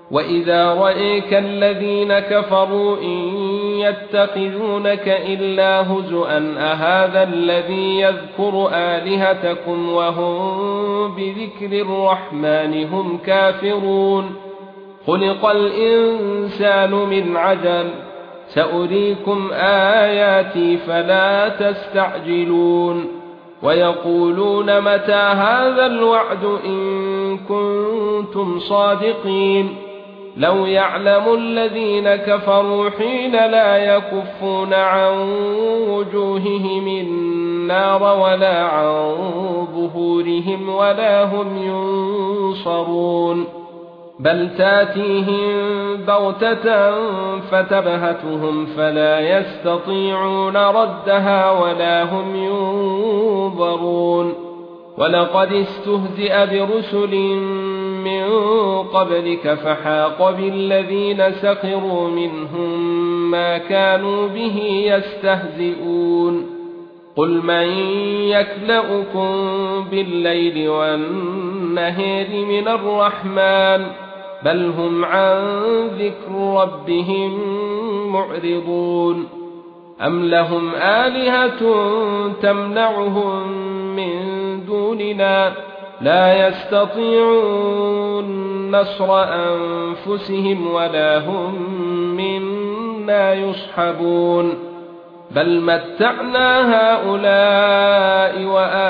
وَإِذَا رَأَيْكَ الَّذِينَ كَفَرُوا إِن يَتَّخِذُونَكَ إِلَّا هُزُوًا أَهَذَا الَّذِي يَذْكُرُ آلِهَتَكُمْ وَهُمْ بِذِكْرِ الرَّحْمَنِ هُمْ كَافِرُونَ خُلِقَ الْإِنسَانُ مِنْ عَجَلٍ سَأُرِيكُمْ آيَاتِي فَلَا تَسْتَعْجِلُونَ وَيَقُولُونَ مَتَى هَذَا الْوَعْدُ إِن كُنتُمْ صَادِقِينَ لَوْ يَعْلَمُ الَّذِينَ كَفَرُوا حِينَ لا يَكُفُّونَ عَن وُجُوهِهِمُ النَّارَ وَلَا عَن ظُهُورِهِمْ وَلَا هُمْ يُنصَرُونَ بَلْ تَأْتِيهِم بَغْتَةً فَتَبْهَتُهُمْ فَلَا يَسْتَطِيعُونَ رَدَّهَا وَلَا هُمْ يُنظَرُونَ وَلَقَدِ اسْتُهْزِئَ بِرُسُلٍ مِّن قَبْلِكَ فَحَاقَ بِالَّذِينَ سَخِرُوا مِنْهُم مَّا كَانُوا بِهِ يَسْتَهْزِئُونَ قُلْ مَن يَكْلَؤُكُم بِاللَّيْلِ وَالنَّهَارِ مِنَ الرَّحْمَنِ بَلْ هُمْ عَن ذِكْرِ رَبِّهِم مُّعْرِضُونَ أَمْ لَهُمْ آلِهَةٌ تَمْنَعُهُم مِّن دُونِنَا لا يستطيعون نصر أنفسهم ولا هم منا يصحبون بل متعنا هؤلاء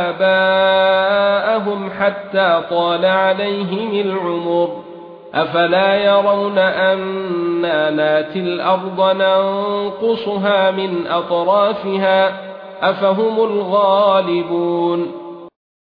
وآباءهم حتى طال عليهم العمر أفلا يرون أنا ناتي الأرض ننقصها من أطرافها أفهم الغالبون